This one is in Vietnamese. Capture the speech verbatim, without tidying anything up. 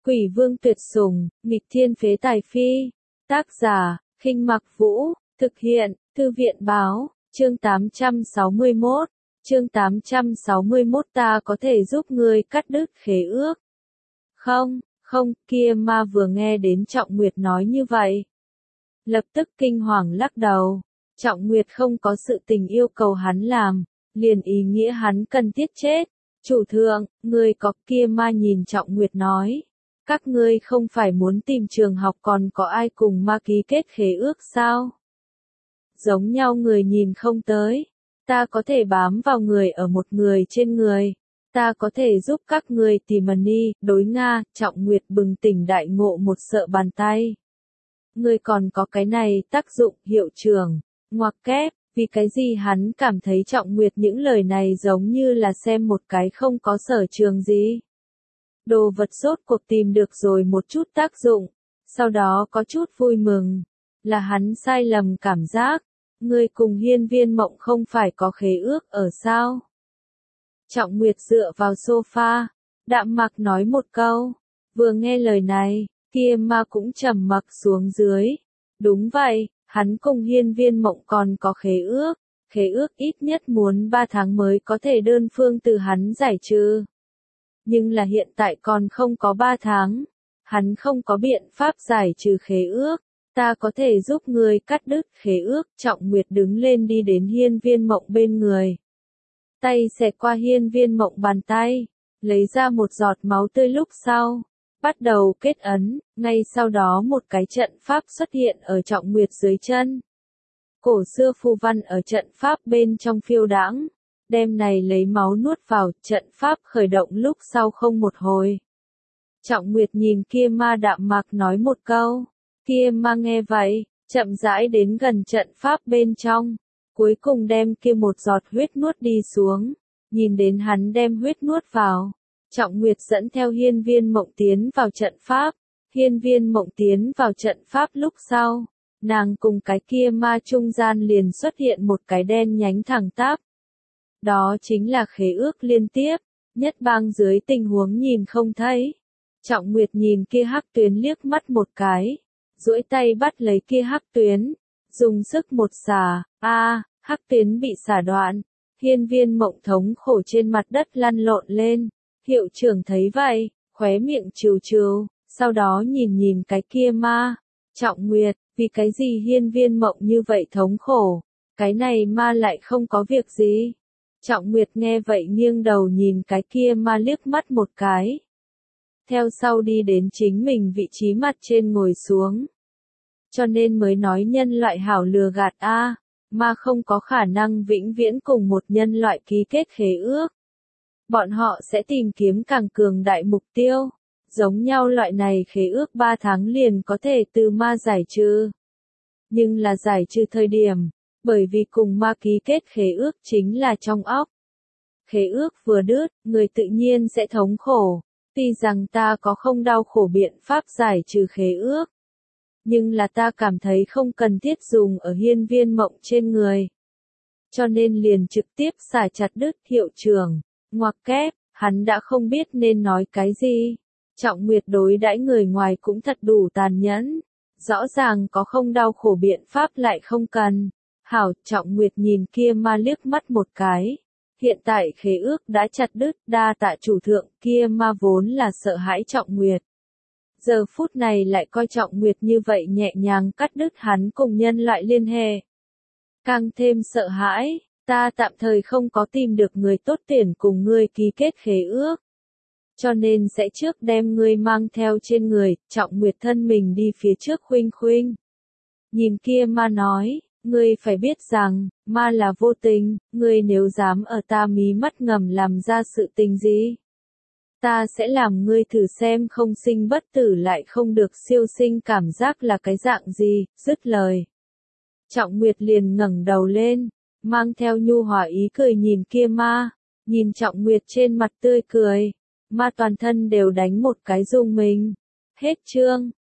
Quỷ vương tuyệt sủng, nghịch thiên phế tài phi. Tác giả, Khinh Mặc Vũ, thực hiện, Thư viện báo, chương tám trăm sáu mươi mốt. Chương tám trăm sáu mươi mốt ta có thể giúp ngươi cắt đứt khế ước. Không, không, kia ma vừa nghe đến Trọng Nguyệt nói như vậy. Lập tức kinh hoàng lắc đầu. Trọng Nguyệt không có sự tình yêu cầu hắn làm, liền ý nghĩa hắn cần thiết chết. Chủ thượng, ngươi có, kia ma nhìn Trọng Nguyệt nói. Các ngươi không phải muốn tìm trường học còn có ai cùng ma ký kết khế ước sao? Giống nhau người nhìn không tới. Ta có thể bám vào người ở một người trên người. Ta có thể giúp các ngươi tìm money, đối Nga, Trọng Nguyệt bừng tỉnh đại ngộ một sợ bàn tay. Ngươi còn có cái này tác dụng, hiệu trưởng, ngoặc kép, vì cái gì hắn cảm thấy Trọng Nguyệt những lời này giống như là xem một cái không có sở trường gì. Đồ vật rốt cuộc tìm được rồi một chút tác dụng, sau đó có chút vui mừng, là hắn sai lầm cảm giác, ngươi cùng Hiên Viên Mộng không phải có khế ước ở sao? Trọng Nguyệt dựa vào sofa, đạm mặc nói một câu, vừa nghe lời này, kia ma cũng trầm mặc xuống dưới. Đúng vậy, hắn cùng Hiên Viên Mộng còn có khế ước, khế ước ít nhất muốn ba tháng mới có thể đơn phương từ hắn giải trừ. Nhưng là hiện tại còn không có ba tháng, hắn không có biện pháp giải trừ khế ước, ta có thể giúp ngươi cắt đứt khế ước. Trọng Nguyệt đứng lên đi đến Hiên Viên Mộng bên người. Tay xẹt qua Hiên Viên Mộng bàn tay, lấy ra một giọt máu tươi lúc sau, bắt đầu kết ấn, ngay sau đó một cái trận pháp xuất hiện ở Trọng Nguyệt dưới chân. Cổ xưa phù văn ở trận pháp bên trong phiêu đãng. Đem này lấy máu nuốt vào, trận pháp khởi động lúc sau không một hồi. Trọng Nguyệt nhìn kia ma đạm mạc nói một câu, kia ma nghe vậy, chậm rãi đến gần trận pháp bên trong, cuối cùng đem kia một giọt huyết nuốt đi xuống, nhìn đến hắn đem huyết nuốt vào. Trọng Nguyệt dẫn theo Hiên Viên Mộng tiến vào trận pháp, Hiên Viên Mộng tiến vào trận pháp lúc sau, nàng cùng cái kia ma trung gian liền xuất hiện một cái đen nhánh thẳng tắp. Đó chính là khế ước liên tiếp, nhất bang dưới tình huống nhìn không thấy. Trọng Nguyệt nhìn kia hắc tuyến liếc mắt một cái, duỗi tay bắt lấy kia hắc tuyến, dùng sức một xả, a, hắc tuyến bị xả đoạn. Hiên Viên Mộng thống khổ trên mặt đất lăn lộn lên, hiệu trưởng thấy vậy, khóe miệng trừ trừ, sau đó nhìn nhìn cái kia ma. Trọng Nguyệt, vì cái gì Hiên Viên Mộng như vậy thống khổ, cái này ma lại không có việc gì. Trọng Nguyệt nghe vậy nghiêng đầu nhìn cái kia ma liếc mắt một cái. Theo sau đi đến chính mình vị trí mặt trên ngồi xuống. Cho nên mới nói nhân loại hảo lừa gạt a, ma không có khả năng vĩnh viễn cùng một nhân loại ký kết khế ước. Bọn họ sẽ tìm kiếm càng cường đại mục tiêu. Giống nhau loại này khế ước ba tháng liền có thể từ ma giải trừ. Nhưng là giải trừ thời điểm. Bởi vì cùng ma ký kết khế ước chính là trong óc. Khế ước vừa đứt, người tự nhiên sẽ thống khổ. Tuy rằng ta có không đau khổ biện pháp giải trừ khế ước. Nhưng là ta cảm thấy không cần thiết dùng ở Hiên Viên Mộng trên người. Cho nên liền trực tiếp xả chặt đứt. Hiệu trưởng, ngoặc kép, hắn đã không biết nên nói cái gì. Trọng Nguyệt đối đãi người ngoài cũng thật đủ tàn nhẫn. Rõ ràng có không đau khổ biện pháp lại không cần. Hảo, Trọng Nguyệt nhìn kia ma liếc mắt một cái. Hiện tại khế ước đã chặt đứt, đa tạ chủ thượng. Kia ma vốn là sợ hãi Trọng Nguyệt. Giờ phút này lại coi Trọng Nguyệt như vậy nhẹ nhàng cắt đứt hắn cùng nhân loại liên hệ. Càng thêm sợ hãi, ta tạm thời không có tìm được người tốt tuyển cùng ngươi ký kết khế ước. Cho nên sẽ trước đem ngươi mang theo trên người. Trọng Nguyệt thân mình đi phía trước khuynh khuynh. Nhìn kia ma nói. Ngươi phải biết rằng, ma là vô tình, ngươi nếu dám ở ta mí mắt ngầm làm ra sự tình gì. Ta sẽ làm ngươi thử xem không sinh bất tử lại không được siêu sinh cảm giác là cái dạng gì, dứt lời. Trọng Nguyệt liền ngẩng đầu lên, mang theo nhu hòa ý cười nhìn kia ma, nhìn Trọng Nguyệt trên mặt tươi cười, ma toàn thân đều đánh một cái rung mình. Hết chương.